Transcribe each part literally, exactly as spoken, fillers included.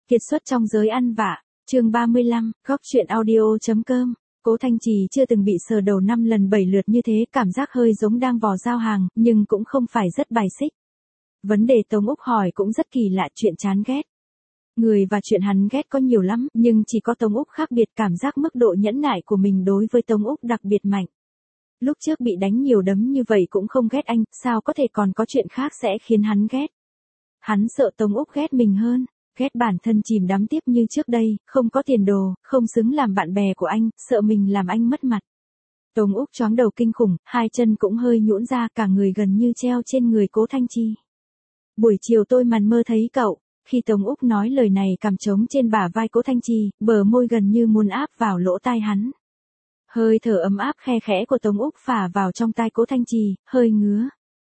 Kiệt xuất trong giới ăn vạ, chương ba mươi lăm, góc truyện audio.com. Cố Thanh Trì chưa từng bị sờ đầu năm lần bảy lượt như thế, cảm giác hơi giống đang vò giao hàng, nhưng cũng không phải rất bài xích. Vấn đề Tống Úc hỏi cũng rất kỳ lạ, chuyện chán ghét. Người và chuyện hắn ghét có nhiều lắm, nhưng chỉ có Tống Úc khác biệt, cảm giác mức độ nhẫn nại của mình đối với Tống Úc đặc biệt mạnh. Lúc trước bị đánh nhiều đấm như vậy cũng không ghét anh, sao có thể còn có chuyện khác sẽ khiến hắn ghét. Hắn sợ Tống Úc ghét mình hơn. Ghét bản thân chìm đắm tiếp như trước đây, không có tiền đồ, không xứng làm bạn bè của anh, sợ mình làm anh mất mặt. Tống Úc choáng đầu kinh khủng, hai chân cũng hơi nhũn ra, cả người gần như treo trên người Cố Thanh Trì. Buổi chiều tôi màn mơ thấy cậu, khi Tống Úc nói lời này cằm trống trên bả vai Cố Thanh Trì, bờ môi gần như muốn áp vào lỗ tai hắn. Hơi thở ấm áp khe khẽ của Tống Úc phả vào trong tai Cố Thanh Trì, hơi ngứa.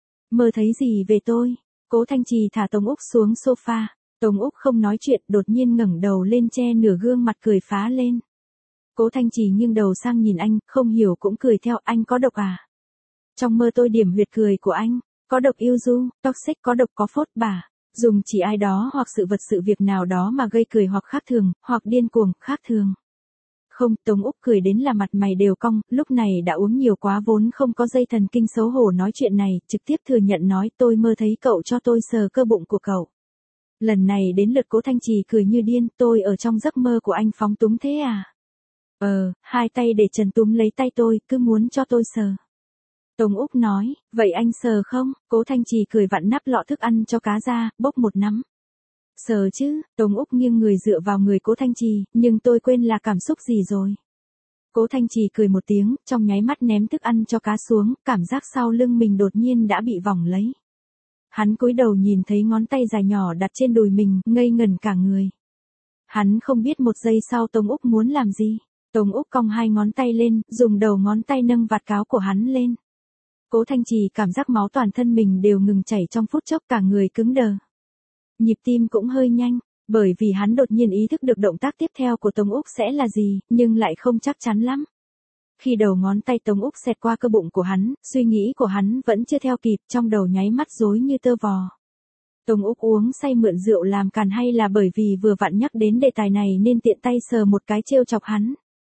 Mơ thấy gì về tôi? Cố Thanh Trì thả Tống Úc xuống sofa. Tống Úc không nói chuyện, đột nhiên ngẩng đầu lên che nửa gương mặt cười phá lên. Cố Thanh Trì nghiêng đầu sang nhìn anh, không hiểu cũng cười theo, anh có độc à? Trong mơ tôi điểm huyệt cười của anh, có độc yêu du, toxic, có độc có phốt bả, dùng chỉ ai đó hoặc sự vật sự việc nào đó mà gây cười hoặc khác thường, hoặc điên cuồng, khác thường. Không, Tống Úc cười đến là mặt mày đều cong, lúc này đã uống nhiều quá vốn không có dây thần kinh xấu hổ nói chuyện này, trực tiếp thừa nhận nói tôi mơ thấy cậu cho tôi sờ cơ bụng của cậu. Lần này đến lượt Cố Thanh Trì cười như điên, tôi ở trong giấc mơ của anh phóng túng thế à? Ờ, hai tay để trần túm lấy tay tôi, cứ muốn cho tôi sờ. Tống Úc nói, vậy anh sờ không? Cố Thanh Trì cười vặn nắp lọ thức ăn cho cá ra, bốc một nắm. Sờ chứ, Tống Úc nghiêng người dựa vào người Cố Thanh Trì, nhưng tôi quên là cảm xúc gì rồi. Cố Thanh Trì cười một tiếng, trong nháy mắt ném thức ăn cho cá xuống, cảm giác sau lưng mình đột nhiên đã bị vòng lấy. Hắn cúi đầu nhìn thấy ngón tay dài nhỏ đặt trên đùi mình, ngây ngẩn cả người. Hắn không biết một giây sau Tống Úc muốn làm gì. Tống Úc cong hai ngón tay lên, dùng đầu ngón tay nâng vạt cáo của hắn lên. Cố Thanh Trì cảm giác máu toàn thân mình đều ngừng chảy trong phút chốc, cả người cứng đờ. Nhịp tim cũng hơi nhanh, bởi vì hắn đột nhiên ý thức được động tác tiếp theo của Tống Úc sẽ là gì, nhưng lại không chắc chắn lắm. Khi đầu ngón tay Tống Úc xẹt qua cơ bụng của hắn, suy nghĩ của hắn vẫn chưa theo kịp, trong đầu nháy mắt rối như tơ vò. Tống Úc uống say mượn rượu làm càn hay là bởi vì vừa vặn nhắc đến đề tài này nên tiện tay sờ một cái trêu chọc hắn.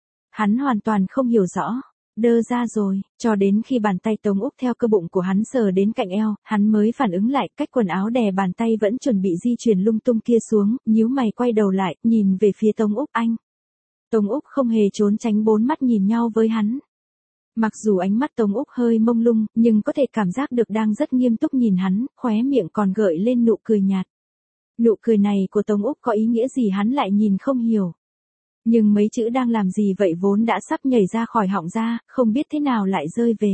Hắn hoàn toàn không hiểu rõ, đơ ra rồi, cho đến khi bàn tay Tống Úc theo cơ bụng của hắn sờ đến cạnh eo, hắn mới phản ứng lại, cách quần áo đè bàn tay vẫn chuẩn bị di chuyển lung tung kia xuống, nhíu mày quay đầu lại, nhìn về phía Tống Úc. Anh. Tống Úc không hề trốn tránh, bốn mắt nhìn nhau với hắn. Mặc dù ánh mắt Tống Úc hơi mông lung, nhưng có thể cảm giác được đang rất nghiêm túc nhìn hắn, khóe miệng còn gợi lên nụ cười nhạt. Nụ cười này của Tống Úc có ý nghĩa gì hắn lại nhìn không hiểu. Nhưng mấy chữ đang làm gì vậy vốn đã sắp nhảy ra khỏi họng ra, không biết thế nào lại rơi về.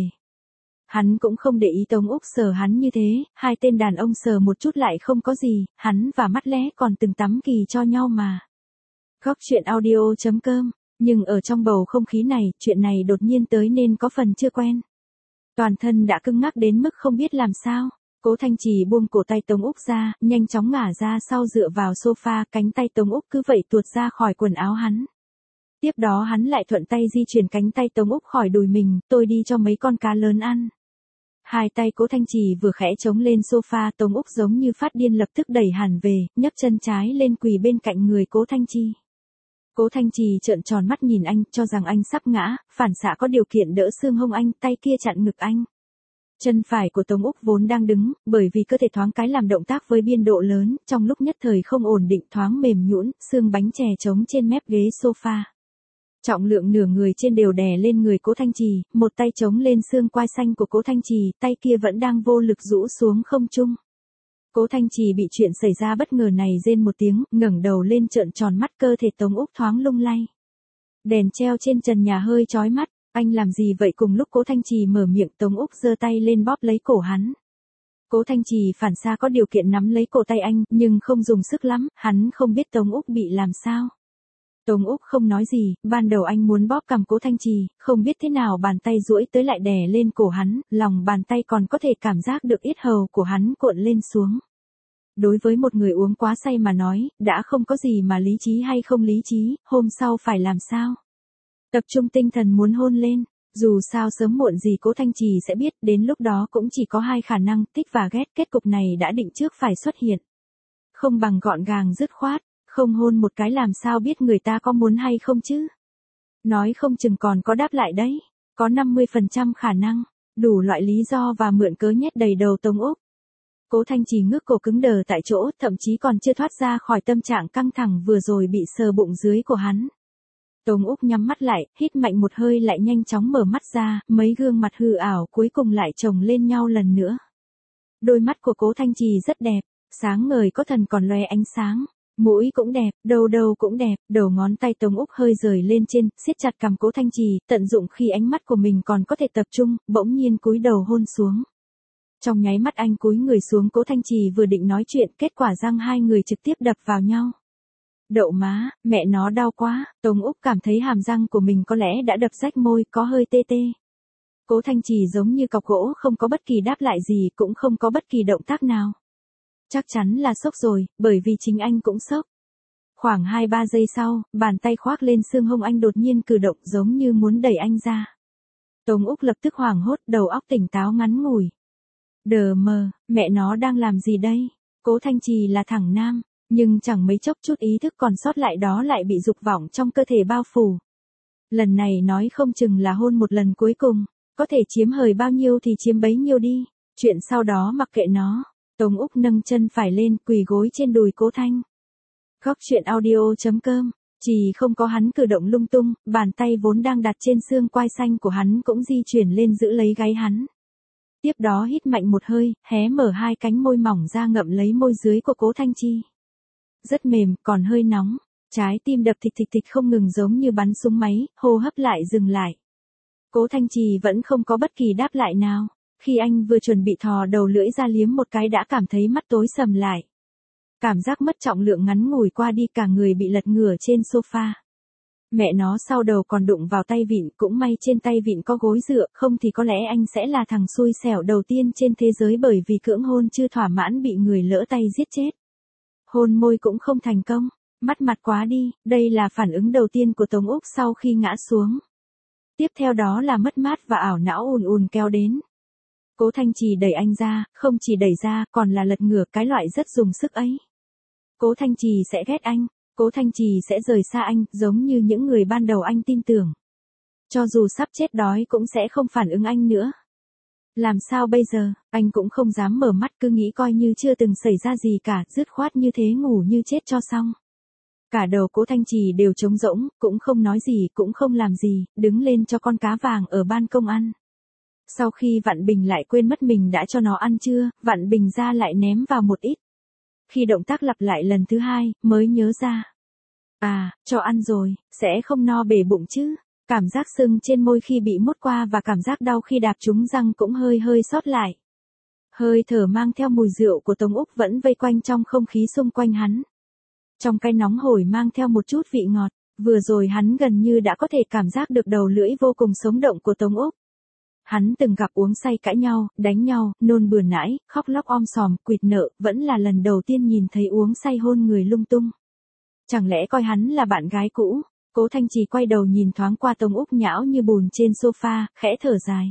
Hắn cũng không để ý Tống Úc sờ hắn như thế, hai tên đàn ông sờ một chút lại không có gì, hắn và mắt lé còn từng tắm kỳ cho nhau mà. Góc truyện audio.com, nhưng ở trong bầu không khí này, chuyện này đột nhiên tới nên có phần chưa quen. Toàn thân đã cứng ngắc đến mức không biết làm sao. Cố Thanh Trì buông cổ tay Tống Úc ra, nhanh chóng ngả ra sau dựa vào sofa, cánh tay Tống Úc cứ vậy tuột ra khỏi quần áo hắn. Tiếp đó hắn lại thuận tay di chuyển cánh tay Tống Úc khỏi đùi mình, tôi đi cho mấy con cá lớn ăn. Hai tay Cố Thanh Trì vừa khẽ chống lên sofa, Tống Úc giống như phát điên lập tức đẩy hẳn về, nhấc chân trái lên quỳ bên cạnh người Cố Thanh Trì. Cố Thanh Trì trợn tròn mắt nhìn anh, cho rằng anh sắp ngã, phản xạ có điều kiện đỡ xương hông anh, tay kia chặn ngực anh. Chân phải của Tống Úc vốn đang đứng, bởi vì cơ thể thoáng cái làm động tác với biên độ lớn, trong lúc nhất thời không ổn định, thoáng mềm nhũn, xương bánh chè trống trên mép ghế sofa. Trọng lượng nửa người trên đều đè lên người Cố Thanh Trì, một tay chống lên xương quai xanh của Cố Thanh Trì, tay kia vẫn đang vô lực rũ xuống không trung. Cố Thanh Trì bị chuyện xảy ra bất ngờ này rên một tiếng, ngẩng đầu lên trợn tròn mắt, cơ thể Tống Úc thoáng lung lay. Đèn treo trên trần nhà hơi chói mắt, anh làm gì vậy? Cùng lúc Cố Thanh Trì mở miệng, Tống Úc giơ tay lên bóp lấy cổ hắn. Cố Thanh Trì phản xạ có điều kiện nắm lấy cổ tay anh, nhưng không dùng sức lắm, hắn không biết Tống Úc bị làm sao. Tống Úc không nói gì, ban đầu anh muốn bóp cằm Cố Thanh Trì, không biết thế nào bàn tay duỗi tới lại đè lên cổ hắn, lòng bàn tay còn có thể cảm giác được yết hầu của hắn cuộn lên xuống. Đối với một người uống quá say mà nói, đã không có gì mà lý trí hay không lý trí, hôm sau phải làm sao? Tập trung tinh thần muốn hôn lên, dù sao sớm muộn gì Cố Thanh Trì sẽ biết, đến lúc đó cũng chỉ có hai khả năng, thích và ghét, kết cục này đã định trước phải xuất hiện. Không bằng gọn gàng dứt khoát. Không hôn một cái làm sao biết người ta có muốn hay không chứ? Nói không chừng còn có đáp lại đấy. Có năm mươi phần trăm khả năng. Đủ loại lý do và mượn cớ nhét đầy đầu Tống Úc. Cố Thanh Trì ngước cổ cứng đờ tại chỗ, thậm chí còn chưa thoát ra khỏi tâm trạng căng thẳng vừa rồi bị sờ bụng dưới của hắn. Tống Úc nhắm mắt lại, hít mạnh một hơi lại nhanh chóng mở mắt ra, mấy gương mặt hư ảo cuối cùng lại chồng lên nhau lần nữa. Đôi mắt của Cố Thanh Trì rất đẹp, sáng ngời có thần còn loe ánh sáng. Mũi cũng đẹp, đầu đầu cũng đẹp, đầu ngón tay Tống Úc hơi rời lên trên, siết chặt cằm Cố Thanh Trì, tận dụng khi ánh mắt của mình còn có thể tập trung, bỗng nhiên cúi đầu hôn xuống. Trong nháy mắt anh cúi người xuống, Cố Thanh Trì vừa định nói chuyện, kết quả răng hai người trực tiếp đập vào nhau. Đậu má, mẹ nó đau quá, Tống Úc cảm thấy hàm răng của mình có lẽ đã đập rách môi, có hơi tê tê. Cố Thanh Trì giống như cọc gỗ, không có bất kỳ đáp lại gì, cũng không có bất kỳ động tác nào. Chắc chắn là sốc rồi, bởi vì chính anh cũng sốc. Khoảng hai ba giây sau, bàn tay khoác lên xương hông anh đột nhiên cử động giống như muốn đẩy anh ra. Tống Úc lập tức hoảng hốt, đầu óc tỉnh táo ngắn ngủi. Đờ mờ, mẹ nó đang làm gì đây? Cố Thanh Trì là thằng nam, nhưng chẳng mấy chốc chút ý thức còn sót lại đó lại bị dục vọng trong cơ thể bao phủ. Lần này nói không chừng là hôn một lần cuối cùng, có thể chiếm hời bao nhiêu thì chiếm bấy nhiêu đi, chuyện sau đó mặc kệ nó. Tống Úc nâng chân phải lên, quỳ gối trên đùi Cố Thanh. Góc truyện audio chấm com, chỉ không có hắn cử động lung tung, bàn tay vốn đang đặt trên xương quai xanh của hắn cũng di chuyển lên giữ lấy gáy hắn. Tiếp đó hít mạnh một hơi, hé mở hai cánh môi mỏng ra ngậm lấy môi dưới của Cố Thanh Chi. Rất mềm, còn hơi nóng, trái tim đập thịch thịch thịch không ngừng giống như bắn súng máy, hô hấp lại dừng lại. Cố Thanh Trì vẫn không có bất kỳ đáp lại nào. Khi anh vừa chuẩn bị thò đầu lưỡi ra liếm một cái đã cảm thấy mắt tối sầm lại. Cảm giác mất trọng lượng ngắn ngủi qua đi, cả người bị lật ngửa trên sofa. Mẹ nó, sau đầu còn đụng vào tay vịn, cũng may trên tay vịn có gối dựa, không thì có lẽ anh sẽ là thằng xui xẻo đầu tiên trên thế giới bởi vì cưỡng hôn chưa thỏa mãn bị người lỡ tay giết chết. Hôn môi cũng không thành công, mắt mặt quá đi, đây là phản ứng đầu tiên của Tống Úc sau khi ngã xuống. Tiếp theo đó là mất mát và ảo não ùn ùn kéo đến. Cố Thanh Trì đẩy anh ra, không chỉ đẩy ra, còn là lật ngửa, cái loại rất dùng sức ấy. Cố Thanh Trì sẽ ghét anh, Cố Thanh Trì sẽ rời xa anh, giống như những người ban đầu anh tin tưởng. Cho dù sắp chết đói cũng sẽ không phản ứng anh nữa. Làm sao bây giờ, anh cũng không dám mở mắt, cứ nghĩ coi như chưa từng xảy ra gì cả, dứt khoát như thế ngủ như chết cho xong. Cả đầu Cố Thanh Trì đều trống rỗng, cũng không nói gì, cũng không làm gì, đứng lên cho con cá vàng ở ban công ăn. Sau khi Vạn Bình lại quên mất mình đã cho nó ăn chưa, Vạn Bình ra lại ném vào một ít. Khi động tác lặp lại lần thứ hai, mới nhớ ra. À, cho ăn rồi, sẽ không no bể bụng chứ. Cảm giác sưng trên môi khi bị mút qua và cảm giác đau khi đạp trúng răng cũng hơi hơi sót lại. Hơi thở mang theo mùi rượu của Tống Úc vẫn vây quanh trong không khí xung quanh hắn. Trong cái nóng hổi mang theo một chút vị ngọt, vừa rồi hắn gần như đã có thể cảm giác được đầu lưỡi vô cùng sống động của Tống Úc. Hắn từng gặp uống say cãi nhau, đánh nhau, nôn bừa nãi, khóc lóc om sòm, quỵt nợ, vẫn là lần đầu tiên nhìn thấy uống say hôn người lung tung. Chẳng lẽ coi hắn là bạn gái cũ? Cố Thanh Trì quay đầu nhìn thoáng qua Tống Úc nhão như bùn trên sofa, khẽ thở dài.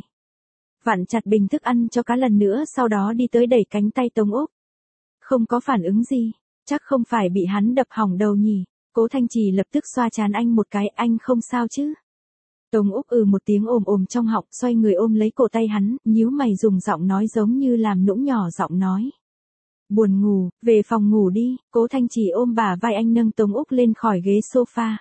Vặn chặt bình thức ăn cho cá lần nữa, sau đó đi tới đẩy cánh tay Tống Úc. Không có phản ứng gì, chắc không phải bị hắn đập hỏng đầu nhỉ? Cố Thanh Trì lập tức xoa trán anh một cái, anh không sao chứ? Tống Úc ừ một tiếng ồm ồm trong họng, xoay người ôm lấy cổ tay hắn, nhíu mày dùng giọng nói giống như làm nũng nhỏ giọng nói. Buồn ngủ, về phòng ngủ đi. Cố Thanh Trì ôm bả vai anh nâng Tống Úc lên khỏi ghế sofa.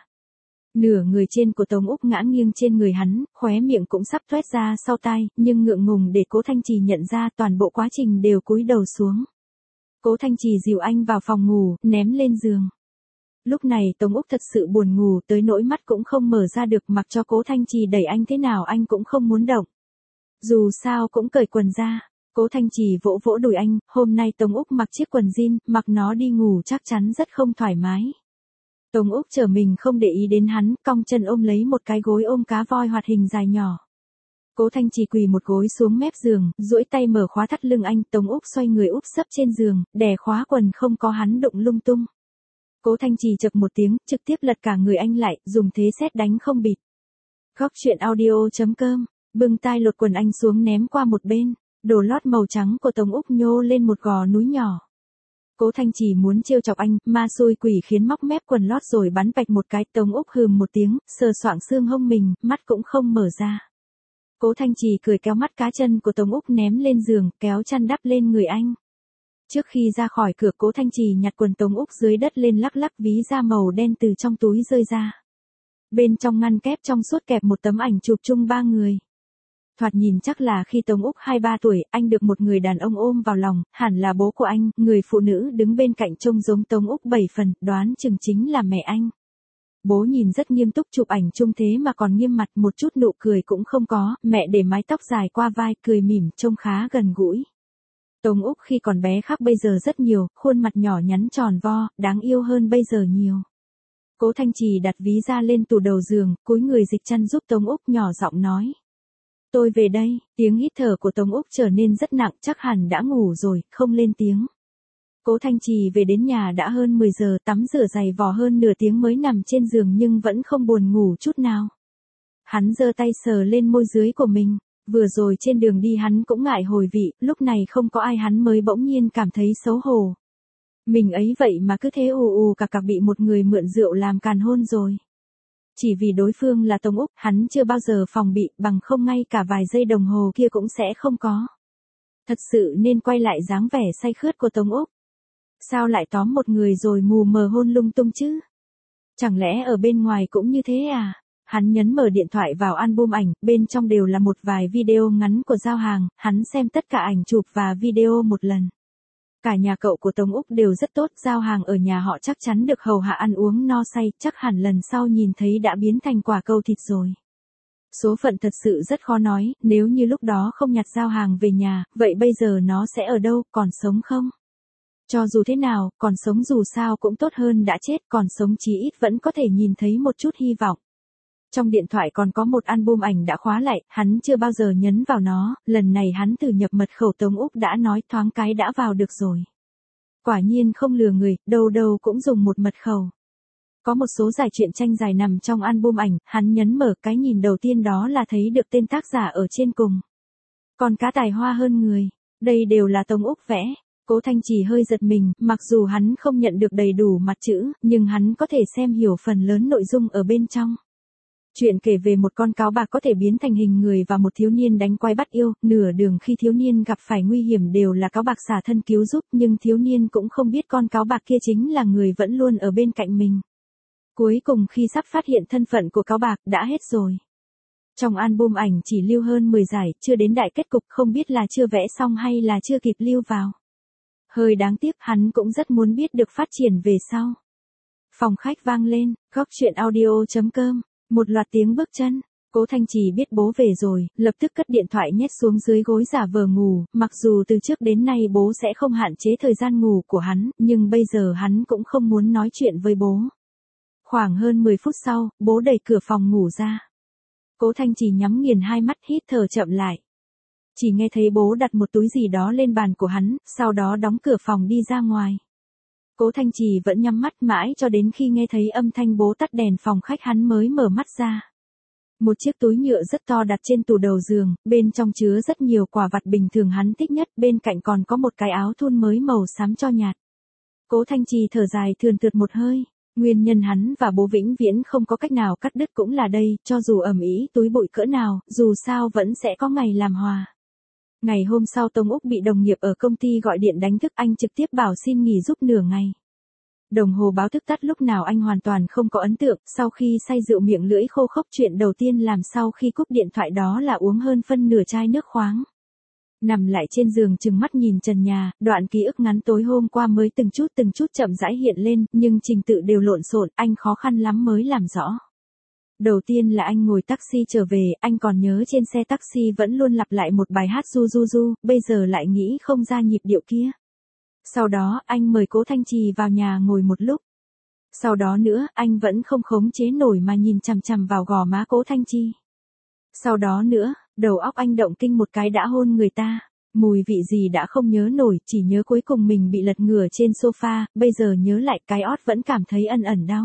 Nửa người trên của Tống Úc ngã nghiêng trên người hắn, khóe miệng cũng sắp thoét ra sau tai, nhưng ngượng ngùng để Cố Thanh Trì nhận ra toàn bộ quá trình đều cúi đầu xuống. Cố Thanh Trì dìu anh vào phòng ngủ, ném lên giường. Lúc này Tống Úc thật sự buồn ngủ tới nỗi mắt cũng không mở ra được, mặc cho Cố Thanh Trì đẩy anh thế nào anh cũng không muốn động. Dù sao cũng cởi quần ra. Cố Thanh Trì vỗ vỗ đùi anh, hôm nay Tống Úc mặc chiếc quần jean, mặc nó đi ngủ chắc chắn rất không thoải mái. Tống Úc trở mình không để ý đến hắn, cong chân ôm lấy một cái gối ôm cá voi hoạt hình dài nhỏ. Cố Thanh Trì quỳ một gối xuống mép giường, duỗi tay mở khóa thắt lưng anh, Tống Úc xoay người úp sấp trên giường, đè khóa quần không có hắn đụng lung tung. Cố Thanh Trì chậc một tiếng, trực tiếp lật cả người anh lại, dùng thế sét đánh không bịt. Góc truyện audio chấm com, bưng tai lột quần anh xuống ném qua một bên, đồ lót màu trắng của Tống Úc nhô lên một gò núi nhỏ. Cố Thanh Trì muốn trêu chọc anh, ma xui quỷ khiến móc mép quần lót rồi bắn bạch một cái, Tống Úc hừm một tiếng, sờ soạng xương hông mình, mắt cũng không mở ra. Cố Thanh Trì cười kéo mắt cá chân của Tống Úc ném lên giường, kéo chăn đắp lên người anh. Trước khi ra khỏi cửa, Cố Thanh Trì nhặt quần Tống Úc dưới đất lên lắc lắc, ví da màu đen từ trong túi rơi ra. Bên trong ngăn kép trong suốt kẹp một tấm ảnh chụp chung ba người. Thoạt nhìn chắc là khi Tống Úc hai ba tuổi, anh được một người đàn ông ôm vào lòng, hẳn là bố của anh, người phụ nữ đứng bên cạnh trông giống Tống Úc bảy phần, đoán chừng chính là mẹ anh. Bố nhìn rất nghiêm túc chụp ảnh chung thế mà còn nghiêm mặt, một chút nụ cười cũng không có, mẹ để mái tóc dài qua vai, cười mỉm, trông khá gần gũi. Tống Úc khi còn bé khác bây giờ rất nhiều, khuôn mặt nhỏ nhắn tròn vo, đáng yêu hơn bây giờ nhiều. Cố Thanh Trì đặt ví da lên tủ đầu giường, cúi người dịch chăn giúp Tống Úc, nhỏ giọng nói. Tôi về đây, tiếng hít thở của Tống Úc trở nên rất nặng, chắc hẳn đã ngủ rồi, không lên tiếng. Cố Thanh Trì về đến nhà đã hơn mười giờ, tắm rửa giày vò hơn nửa tiếng mới nằm trên giường nhưng vẫn không buồn ngủ chút nào. Hắn giơ tay sờ lên môi dưới của mình, vừa rồi trên đường đi hắn cũng ngại hồi vị, lúc này không có ai hắn mới bỗng nhiên cảm thấy xấu hổ. Mình ấy vậy mà cứ thế ù ù cà cà bị một người mượn rượu làm càn hôn rồi. Chỉ vì đối phương là Tống Úc, hắn chưa bao giờ phòng bị, bằng không ngay cả vài giây đồng hồ kia cũng sẽ không có. Thật sự nên quay lại dáng vẻ say khướt của Tống Úc. Sao lại tóm một người rồi mù mờ hôn lung tung chứ? Chẳng lẽ ở bên ngoài cũng như thế à? Hắn nhấn mở điện thoại vào album ảnh, bên trong đều là một vài video ngắn của giao hàng, hắn xem tất cả ảnh chụp và video một lần. Cả nhà cậu của Tống Úc đều rất tốt, giao hàng ở nhà họ chắc chắn được hầu hạ ăn uống no say, chắc hẳn lần sau nhìn thấy đã biến thành quả cầu thịt rồi. Số phận thật sự rất khó nói, nếu như lúc đó không nhặt giao hàng về nhà, vậy bây giờ nó sẽ ở đâu, còn sống không? Cho dù thế nào, còn sống dù sao cũng tốt hơn đã chết, còn sống chí ít vẫn có thể nhìn thấy một chút hy vọng. Trong điện thoại còn có một album ảnh đã khóa lại, hắn chưa bao giờ nhấn vào nó, lần này hắn thử nhập mật khẩu, Tống Úc đã nói thoáng cái đã vào được rồi. Quả nhiên không lừa người, đâu đâu cũng dùng một mật khẩu. Có một số giải truyện tranh dài nằm trong album ảnh, hắn nhấn mở, cái nhìn đầu tiên đó là thấy được tên tác giả ở trên cùng. Còn cá tài hoa hơn người, đây đều là Tống Úc vẽ. Cố Thanh Trì hơi giật mình, mặc dù hắn không nhận được đầy đủ mặt chữ, nhưng hắn có thể xem hiểu phần lớn nội dung ở bên trong. Chuyện kể về một con cáo bạc có thể biến thành hình người và một thiếu niên đánh quái bắt yêu, nửa đường khi thiếu niên gặp phải nguy hiểm đều là cáo bạc xả thân cứu giúp, nhưng thiếu niên cũng không biết con cáo bạc kia chính là người vẫn luôn ở bên cạnh mình. Cuối cùng khi sắp phát hiện thân phận của cáo bạc, đã hết rồi. Trong album ảnh chỉ lưu hơn mười giải, chưa đến đại kết cục, không biết là chưa vẽ xong hay là chưa kịp lưu vào. Hơi đáng tiếc, hắn cũng rất muốn biết được phát triển về sau. Phòng khách vang lên, góc chuyện audio chấm com. Một loạt tiếng bước chân, Cố Thanh Trì biết bố về rồi, lập tức cất điện thoại nhét xuống dưới gối giả vờ ngủ, mặc dù từ trước đến nay bố sẽ không hạn chế thời gian ngủ của hắn, nhưng bây giờ hắn cũng không muốn nói chuyện với bố. Khoảng hơn mười phút sau, bố đẩy cửa phòng ngủ ra. Cố Thanh Trì nhắm nghiền hai mắt, hít thở chậm lại. Chỉ nghe thấy bố đặt một túi gì đó lên bàn của hắn, sau đó đóng cửa phòng đi ra ngoài. Cố Thanh Trì vẫn nhắm mắt mãi cho đến khi nghe thấy âm thanh bố tắt đèn phòng khách hắn mới mở mắt ra. Một chiếc túi nhựa rất to đặt trên tủ đầu giường, bên trong chứa rất nhiều quà vặt bình thường hắn thích nhất, bên cạnh còn có một cái áo thun mới màu xám cho nhạt. Cố Thanh Trì thở dài thườn thượt một hơi, nguyên nhân hắn và bố vĩnh viễn không có cách nào cắt đứt cũng là đây, cho dù ầm ĩ túi bụi cỡ nào, dù sao vẫn sẽ có ngày làm hòa. Ngày hôm sau Tống Úc bị đồng nghiệp ở công ty gọi điện đánh thức, anh trực tiếp bảo xin nghỉ giúp nửa ngày. Đồng hồ báo thức tắt lúc nào anh hoàn toàn không có ấn tượng, sau khi say rượu miệng lưỡi khô khốc, chuyện đầu tiên làm sau khi cúp điện thoại đó là uống hơn phân nửa chai nước khoáng. Nằm lại trên giường trừng mắt nhìn trần nhà, đoạn ký ức ngắn tối hôm qua mới từng chút từng chút chậm rãi hiện lên, nhưng trình tự đều lộn xộn, anh khó khăn lắm mới làm rõ. Đầu tiên là anh ngồi taxi trở về, anh còn nhớ trên xe taxi vẫn luôn lặp lại một bài hát du du du, bây giờ lại nghĩ không ra nhịp điệu kia. Sau đó, anh mời Cố Thanh Trì vào nhà ngồi một lúc. Sau đó nữa, anh vẫn không khống chế nổi mà nhìn chằm chằm vào gò má Cố Thanh Trì. Sau đó nữa, đầu óc anh động kinh một cái đã hôn người ta. Mùi vị gì đã không nhớ nổi, chỉ nhớ cuối cùng mình bị lật ngửa trên sofa, bây giờ nhớ lại cái ót vẫn cảm thấy ẩn ẩn đau.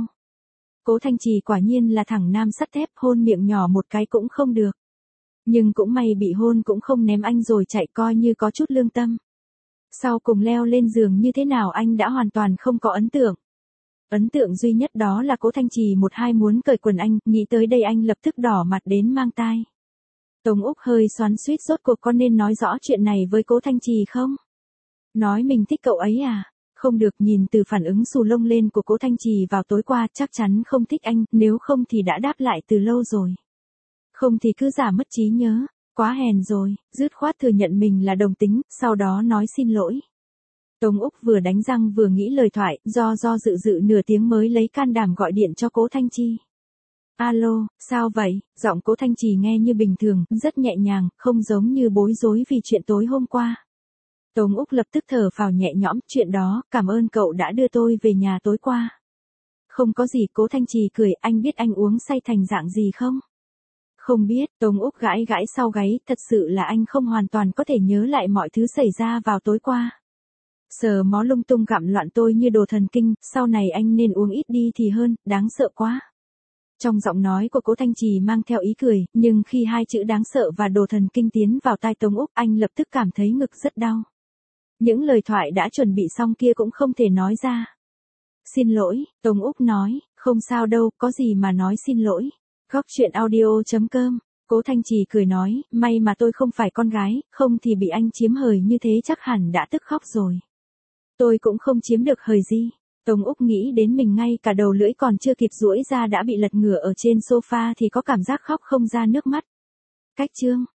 Cố Thanh Trì quả nhiên là thằng nam sắt thép, hôn miệng nhỏ một cái cũng không được. Nhưng cũng may bị hôn cũng không ném anh rồi chạy, coi như có chút lương tâm. Sau cùng leo lên giường như thế nào anh đã hoàn toàn không có ấn tượng. Ấn tượng duy nhất đó là Cố Thanh Trì một hai muốn cởi quần anh, nghĩ tới đây anh lập tức đỏ mặt đến mang tai. Tống Úc hơi xoắn xuýt rốt cuộc có nên nói rõ chuyện này với Cố Thanh Trì không? Nói mình thích cậu ấy à? Không được, nhìn từ phản ứng xù lông lên của Cố Thanh Trì vào tối qua chắc chắn không thích anh, nếu không thì đã đáp lại từ lâu rồi. Không thì cứ giả mất trí nhớ, quá hèn rồi, dứt khoát thừa nhận mình là đồng tính, sau đó nói xin lỗi. Tống Úc vừa đánh răng vừa nghĩ lời thoại, do do dự dự nửa tiếng mới lấy can đảm gọi điện cho Cố Thanh Chi. Alo, sao vậy? Giọng Cố Thanh Trì nghe như bình thường, rất nhẹ nhàng, không giống như bối rối vì chuyện tối hôm qua. Tống Úc lập tức thở phào nhẹ nhõm, chuyện đó, cảm ơn cậu đã đưa tôi về nhà tối qua. Không có gì, Cố Thanh Trì cười, anh biết anh uống say thành dạng gì không? Không biết, Tống Úc gãi gãi sau gáy, thật sự là anh không hoàn toàn có thể nhớ lại mọi thứ xảy ra vào tối qua. Sờ mó lung tung gặm loạn tôi như đồ thần kinh, sau này anh nên uống ít đi thì hơn, đáng sợ quá. Trong giọng nói của Cố Thanh Trì mang theo ý cười, nhưng khi hai chữ đáng sợ và đồ thần kinh tiến vào tai Tống Úc, anh lập tức cảm thấy ngực rất đau. Những lời thoại đã chuẩn bị xong kia cũng không thể nói ra. Xin lỗi, Tống Úc nói, không sao đâu, có gì mà nói xin lỗi. Góc chuyện audio chấm com. Cố Thanh Trì cười nói, may mà tôi không phải con gái, không thì bị anh chiếm hời như thế chắc hẳn đã tức khóc rồi. Tôi cũng không chiếm được hời gì. Tống Úc nghĩ đến mình ngay cả đầu lưỡi còn chưa kịp duỗi ra đã bị lật ngửa ở trên sofa thì có cảm giác khóc không ra nước mắt. Cách chương.